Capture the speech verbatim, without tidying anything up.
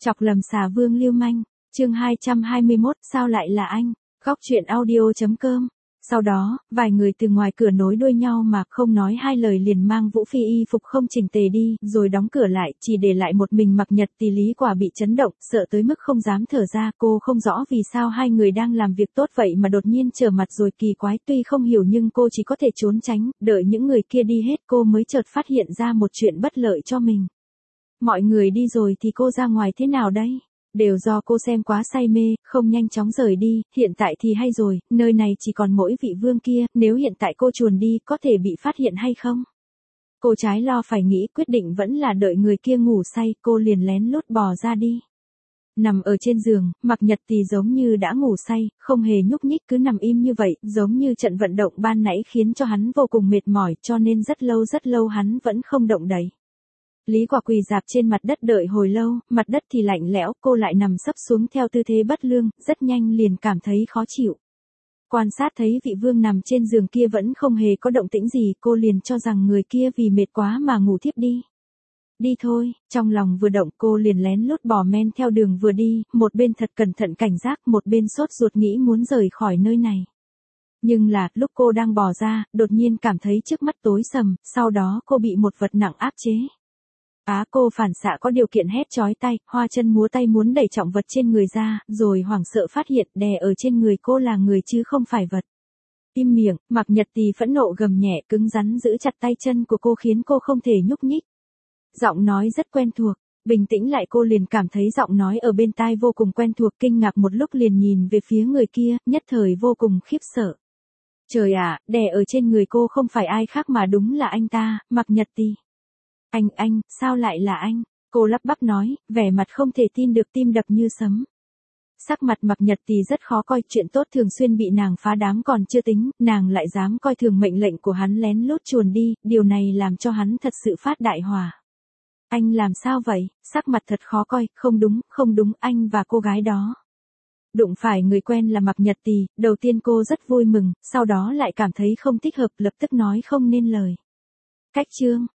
Chọc lầm xà vương lưu manh, chương hai trăm hai mươi mốt, sao lại là anh? Góc truyện audio chấm com. Sau đó, vài người từ ngoài cửa nối đuôi nhau mà không nói hai lời liền mang Vũ Phi y phục không chỉnh tề đi, rồi đóng cửa lại, chỉ để lại một mình Mặc Nhật Tì. Lý Quả bị chấn động, sợ tới mức không dám thở ra. Cô không rõ vì sao hai người đang làm việc tốt vậy mà đột nhiên trở mặt rồi kỳ quái. Tuy không hiểu nhưng cô chỉ có thể trốn tránh, đợi những người kia đi hết cô mới chợt phát hiện ra một chuyện bất lợi cho mình. Mọi người đi rồi thì cô ra ngoài thế nào đây? Đều do cô xem quá say mê, không nhanh chóng rời đi, hiện tại thì hay rồi, nơi này chỉ còn mỗi vị vương kia, nếu hiện tại cô chuồn đi có thể bị phát hiện hay không? Cô trái lo phải nghĩ, quyết định vẫn là đợi người kia ngủ say, cô liền lén lút bò ra đi. Nằm ở trên giường, Mặc Nhật Tì giống như đã ngủ say, không hề nhúc nhích cứ nằm im như vậy, giống như trận vận động ban nãy khiến cho hắn vô cùng mệt mỏi cho nên rất lâu rất lâu hắn vẫn không động đậy. Lý Quả quỳ rạp trên mặt đất đợi hồi lâu, mặt đất thì lạnh lẽo, cô lại nằm sấp xuống theo tư thế bất lương, rất nhanh liền cảm thấy khó chịu. Quan sát thấy vị vương nằm trên giường kia vẫn không hề có động tĩnh gì, cô liền cho rằng người kia vì mệt quá mà ngủ thiếp đi. Đi thôi, trong lòng vừa động cô liền lén lút bò men theo đường vừa đi, một bên thật cẩn thận cảnh giác, một bên sốt ruột nghĩ muốn rời khỏi nơi này. Nhưng là, lúc cô đang bò ra, đột nhiên cảm thấy trước mắt tối sầm, sau đó cô bị một vật nặng áp chế. Á cô phản xạ có điều kiện hét chói tai, hoa chân múa tay muốn đẩy trọng vật trên người ra, rồi hoảng sợ phát hiện đè ở trên người cô là người chứ không phải vật. Im miệng, Mặc Nhật Tì phẫn nộ gầm nhẹ cứng rắn giữ chặt tay chân của cô khiến cô không thể nhúc nhích. Giọng nói rất quen thuộc, bình tĩnh lại cô liền cảm thấy giọng nói ở bên tai vô cùng quen thuộc, kinh ngạc một lúc liền nhìn về phía người kia, nhất thời vô cùng khiếp sợ. Trời ạ, đè ở trên người cô không phải ai khác mà đúng là anh ta, Mặc Nhật Tì. Anh, anh, sao lại là anh? Cô lắp bắp nói, vẻ mặt không thể tin được, tim đập như sấm. Sắc mặt Mặc Nhật Tì rất khó coi, chuyện tốt thường xuyên bị nàng phá đám còn chưa tính, nàng lại dám coi thường mệnh lệnh của hắn lén lút chuồn đi, điều này làm cho hắn thật sự phát đại hỏa. Anh làm sao vậy? Sắc mặt thật khó coi, không đúng, không đúng, anh và cô gái đó. Đụng phải người quen là Mặc Nhật Tì, đầu tiên cô rất vui mừng, sau đó lại cảm thấy không thích hợp, lập tức nói không nên lời. Cách chương,